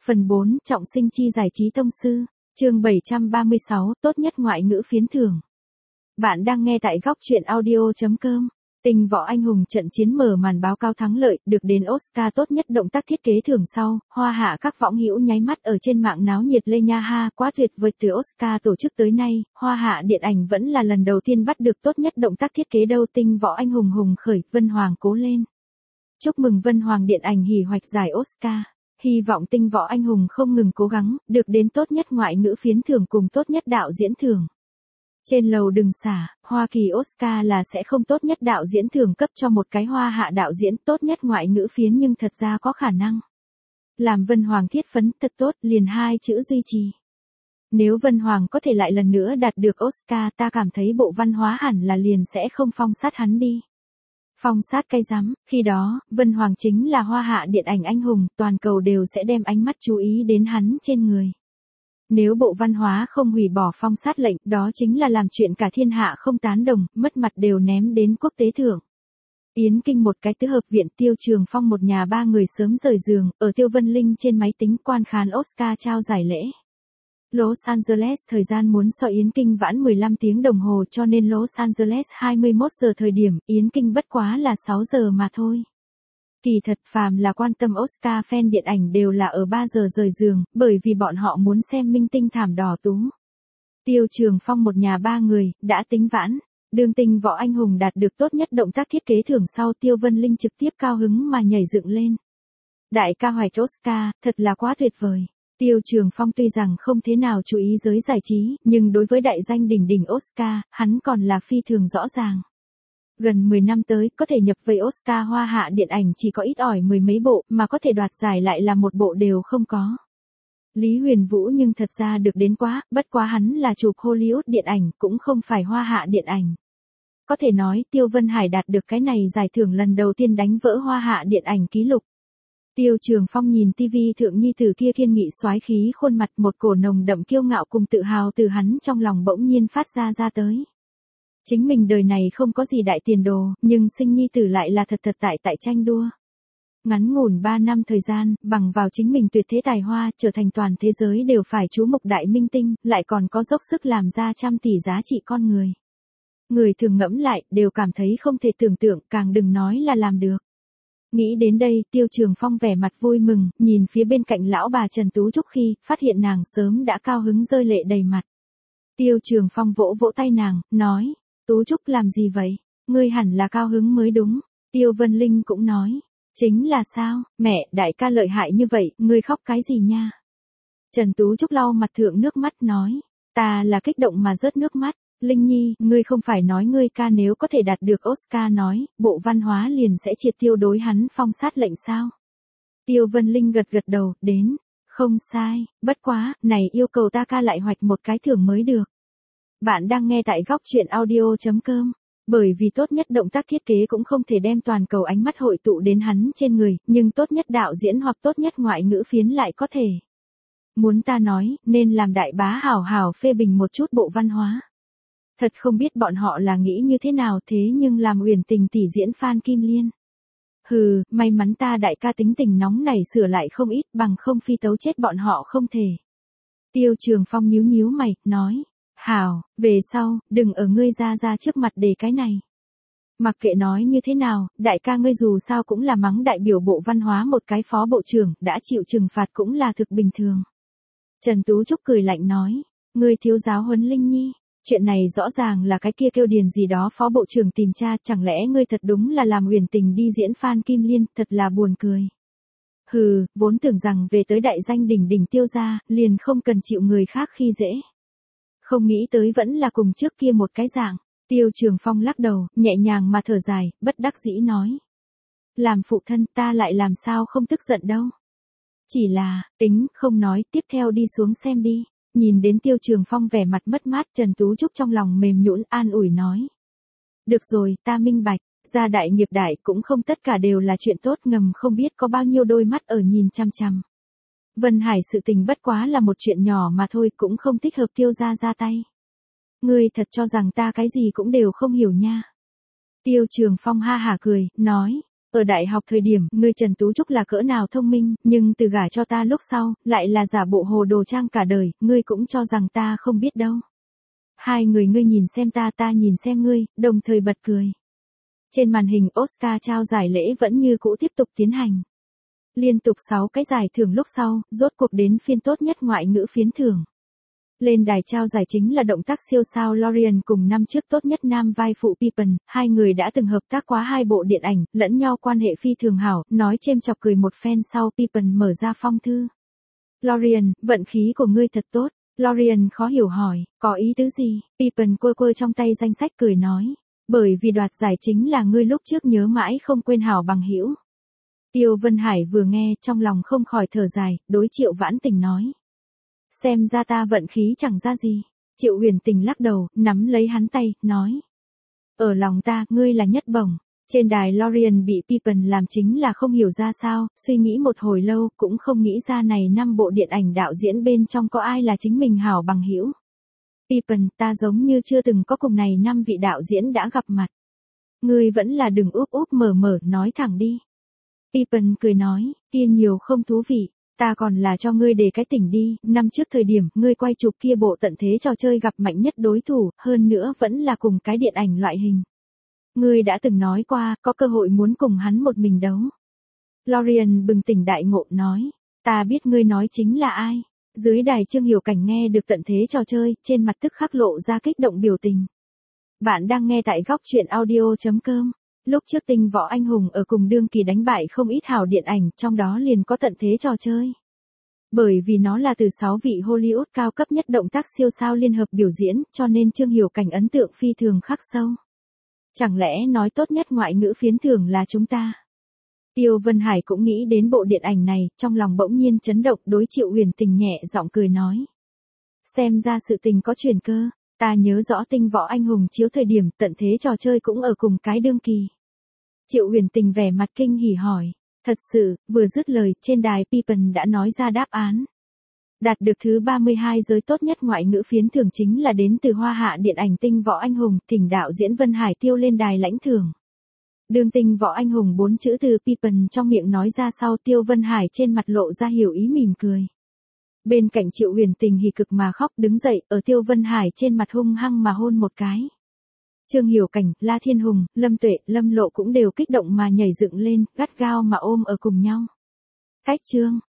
Phần 4, trọng sinh chi giải trí tông sư. Chương 736, tốt nhất ngoại ngữ phiến thưởng. Bạn đang nghe tại góc truyện audio.com. Tình võ anh hùng trận chiến mở màn báo cáo thắng lợi, được đến Oscar tốt nhất động tác thiết kế thưởng sau, hoa hạ các võng hữu nháy mắt ở trên mạng náo nhiệt lên nha ha, quá tuyệt vời. Từ Oscar tổ chức tới nay, hoa hạ điện ảnh vẫn là lần đầu tiên bắt được tốt nhất động tác thiết kế đâu. Tinh võ anh hùng hùng khởi, Vân Hoàng cố lên. Chúc mừng Vân Hoàng điện ảnh hỉ hoạch giải Oscar. Hy vọng tinh võ anh hùng không ngừng cố gắng, được đến tốt nhất ngoại ngữ phiến thưởng cùng tốt nhất đạo diễn thưởng. Trên lầu đừng xả, Hoa Kỳ Oscar là sẽ không tốt nhất đạo diễn thưởng cấp cho một cái hoa hạ đạo diễn tốt nhất ngoại ngữ phiến, nhưng thật ra có khả năng. Làm Vân Hoàng thiết phấn thật tốt, liền 2 chữ duy trì. Nếu Vân Hoàng có thể lại lần nữa đạt được Oscar, ta cảm thấy Bộ Văn hóa hẳn là liền sẽ không phong sát hắn đi. Phong sát cái rắm, khi đó, Vân Hoàng chính là hoa hạ điện ảnh anh hùng, toàn cầu đều sẽ đem ánh mắt chú ý đến hắn trên người. Nếu Bộ Văn hóa không hủy bỏ phong sát lệnh, đó chính là làm chuyện cả thiên hạ không tán đồng, mất mặt đều ném đến quốc tế thưởng. Yến Kinh một cái tứ hợp viện, Tiêu Trường Phong một nhà 3 người sớm rời giường, ở Tiêu Vân Linh trên máy tính quan khán Oscar trao giải lễ. Los Angeles thời gian muốn so Yến Kinh vãn 15 tiếng đồng hồ, cho nên Los Angeles 21 giờ thời điểm, Yến Kinh bất quá là 6 giờ mà thôi. Kỳ thật phàm là quan tâm Oscar fan điện ảnh đều là ở 3 giờ rời giường, bởi vì bọn họ muốn xem minh tinh thảm đỏ tú. Tiêu Trường Phong một nhà 3 người, đã tính vãn. Đường Tinh võ anh hùng đạt được tốt nhất động tác thiết kế thưởng sau, Tiêu Vân Linh trực tiếp cao hứng mà nhảy dựng lên. Đại ca hoạch Oscar, thật là quá tuyệt vời. Tiêu Trường Phong tuy rằng không thế nào chú ý giới giải trí, nhưng đối với đại danh đỉnh đỉnh Oscar, hắn còn là phi thường rõ ràng. Gần 10 năm tới, có thể nhập vây Oscar hoa hạ điện ảnh chỉ có ít ỏi 10 mấy bộ, mà có thể đoạt giải lại là một bộ đều không có. Lý Huyền Vũ nhưng thật ra được đến quá, bất quá hắn là chụp Hollywood điện ảnh, cũng không phải hoa hạ điện ảnh. Có thể nói, Tiêu Vân Hải đạt được cái này giải thưởng lần đầu tiên đánh vỡ hoa hạ điện ảnh ký lục. Tiêu Trường Phong nhìn TV thượng nhi tử kia kiên nghị soái khí khuôn mặt, một cổ nồng đậm kiêu ngạo cùng tự hào từ hắn trong lòng bỗng nhiên phát ra tới. Chính mình đời này không có gì đại tiền đồ, nhưng sinh nhi tử lại là thật tại tranh đua. Ngắn ngủn 3 năm thời gian, bằng vào chính mình tuyệt thế tài hoa, trở thành toàn thế giới đều phải chú mục đại minh tinh, lại còn có dốc sức làm ra trăm tỷ giá trị con người. Người thường ngẫm lại, đều cảm thấy không thể tưởng tượng, càng đừng nói là làm được. Nghĩ đến đây, Tiêu Trường Phong vẻ mặt vui mừng, nhìn phía bên cạnh lão bà Trần Tú Trúc khi, phát hiện nàng sớm đã cao hứng rơi lệ đầy mặt. Tiêu Trường Phong vỗ vỗ tay nàng, nói, Tú Trúc làm gì vậy? Ngươi hẳn là cao hứng mới đúng. Tiêu Vân Linh cũng nói, chính là sao, mẹ, đại ca lợi hại như vậy, ngươi khóc cái gì nha? Trần Tú Trúc lau mặt thượng nước mắt nói, ta là kích động mà rớt nước mắt. Linh Nhi, ngươi không phải nói ngươi ca nếu có thể đạt được Oscar nói, Bộ Văn hóa liền sẽ triệt tiêu đối hắn phong sát lệnh sao? Tiêu Vân Linh gật đầu, đến, không sai, bất quá, này yêu cầu ta ca lại hoạch một cái thưởng mới được. Bạn đang nghe tại góc truyện audio.com, bởi vì tốt nhất động tác thiết kế cũng không thể đem toàn cầu ánh mắt hội tụ đến hắn trên người, nhưng tốt nhất đạo diễn hoặc tốt nhất ngoại ngữ phiến lại có thể. Muốn ta nói, nên làm đại bá hảo hảo phê bình một chút Bộ Văn hóa. Thật không biết bọn họ là nghĩ như thế nào, thế nhưng làm Uyển Tình tỷ diễn Phan Kim Liên. Hừ, may mắn ta đại ca tính tình nóng này sửa lại không ít, bằng không phi tấu chết bọn họ không thể. Tiêu Trường Phong nhíu mày, nói, hảo, về sau, đừng ở ngươi ra trước mặt để cái này. Mặc kệ nói như thế nào, đại ca ngươi dù sao cũng là mắng đại biểu Bộ Văn hóa một cái phó bộ trưởng, đã chịu trừng phạt cũng là thực bình thường. Trần Tú Trúc cười lạnh nói, ngươi thiếu giáo huấn Linh Nhi. Chuyện này rõ ràng là cái kia kêu Điền gì đó phó bộ trưởng tìm tra, chẳng lẽ ngươi thật đúng là làm Uyển Tình đi diễn Phan Kim Liên, thật là buồn cười. Hừ, vốn tưởng rằng về tới đại danh đỉnh đỉnh Tiêu gia, liền không cần chịu người khác khi dễ. Không nghĩ tới vẫn là cùng trước kia một cái dạng. Tiêu Trường Phong lắc đầu, nhẹ nhàng mà thở dài, bất đắc dĩ nói. Làm phụ thân ta lại làm sao không tức giận đâu. Chỉ là, tính, không nói, tiếp theo đi xuống xem đi. Nhìn đến Tiêu Trường Phong vẻ mặt mất mát, Trần Tú Trúc trong lòng mềm nhũn an ủi nói. Được rồi, ta minh bạch, gia đại nghiệp đại cũng không tất cả đều là chuyện tốt, ngầm không biết có bao nhiêu đôi mắt ở nhìn chăm chăm. Vân Hải sự tình bất quá là một chuyện nhỏ mà thôi, cũng không thích hợp Tiêu gia ra tay. Ngươi thật cho rằng ta cái gì cũng đều không hiểu nha. Tiêu Trường Phong ha hả cười, nói, Ở đại học thời điểm, ngươi Trần Tú Trúc là cỡ nào thông minh, nhưng từ gả cho ta lúc sau, lại là giả bộ hồ đồ trang cả đời, ngươi cũng cho rằng ta không biết đâu. Hai người ngươi nhìn xem ta nhìn xem ngươi, đồng thời bật cười. Trên màn hình Oscar trao giải lễ vẫn như cũ tiếp tục tiến hành. Liên tục 6 cái giải thưởng lúc sau, rốt cuộc đến phiên tốt nhất ngoại ngữ phiến thưởng. Lên đài trao giải chính là động tác siêu sao Lorien cùng năm trước tốt nhất nam vai phụ Pippen, hai người đã từng hợp tác quá 2 bộ điện ảnh, lẫn nhau quan hệ phi thường hảo, nói chêm chọc cười một phen sau Pippen mở ra phong thư. Lorien, vận khí của ngươi thật tốt. Lorien khó hiểu hỏi, có ý tứ gì? Pippen quơ quơ trong tay danh sách cười nói, bởi vì đoạt giải chính là ngươi lúc trước nhớ mãi không quên hảo bằng hữu. Tiêu Vân Hải vừa nghe, trong lòng không khỏi thở dài, đối Triệu Vãn Tình nói. Xem ra ta vận khí chẳng ra gì. Triệu Huyền Tình lắc đầu, nắm lấy hắn tay, nói. Ở lòng ta, ngươi là nhất bổng. Trên đài Lorien bị Pippen làm chính là không hiểu ra sao, suy nghĩ một hồi lâu, cũng không nghĩ ra này 5 bộ điện ảnh đạo diễn bên trong có ai là chính mình hảo bằng hữu. Pippen, ta giống như chưa từng có cùng này 5 vị đạo diễn đã gặp mặt. Ngươi vẫn là đừng úp úp mở mở, nói thẳng đi. Pippen cười nói, kia nhiều không thú vị, ta còn là cho ngươi để cái tỉnh đi, năm trước thời điểm, ngươi quay chụp kia bộ tận thế trò chơi gặp mạnh nhất đối thủ, hơn nữa vẫn là cùng cái điện ảnh loại hình. Ngươi đã từng nói qua, có cơ hội muốn cùng hắn một mình đấu. Lorien bừng tỉnh đại ngộ nói, ta biết ngươi nói chính là ai. Dưới đài Trương Hiểu Cảnh nghe được tận thế trò chơi, trên mặt tức khắc lộ ra kích động biểu tình. Bạn đang nghe tại góc truyện audio.com. Lúc trước Tinh Võ Anh Hùng ở cùng đương kỳ đánh bại không ít hảo điện ảnh, trong đó liền có tận thế trò chơi. Bởi vì nó là từ 6 vị Hollywood cao cấp nhất động tác siêu sao liên hợp biểu diễn, cho nên Trương Hiểu Cảnh ấn tượng phi thường khắc sâu. Chẳng lẽ nói tốt nhất ngoại ngữ phiến thưởng là chúng ta? Tiêu Vân Hải cũng nghĩ đến bộ điện ảnh này, trong lòng bỗng nhiên chấn động, đối Triệu Huyền Tình nhẹ giọng cười nói. Xem ra sự tình có chuyển cơ, ta nhớ rõ Tinh Võ Anh Hùng chiếu thời điểm tận thế trò chơi cũng ở cùng cái đương kỳ. Triệu Huyền Tình vẻ mặt kinh hỉ hỏi, thật sự, vừa dứt lời, trên đài Pippen đã nói ra đáp án. Đạt được thứ 32 giới tốt nhất ngoại ngữ phiến thưởng chính là đến từ Hoa Hạ điện ảnh Tinh Võ Anh Hùng, thỉnh đạo diễn Vân Hải Tiêu lên đài lãnh thưởng. Đường Tinh Võ Anh Hùng 4 chữ từ Pippen trong miệng nói ra sau, Tiêu Vân Hải trên mặt lộ ra hiểu ý mỉm cười. Bên cạnh Triệu Huyền Tình hỉ cực mà khóc đứng dậy, ở Tiêu Vân Hải trên mặt hung hăng mà hôn một cái. Trương Hiểu Cảnh, La Thiên Hùng, Lâm Tuệ, Lâm Lộ cũng đều kích động mà nhảy dựng lên, gắt gao mà ôm ở cùng nhau. Cách chương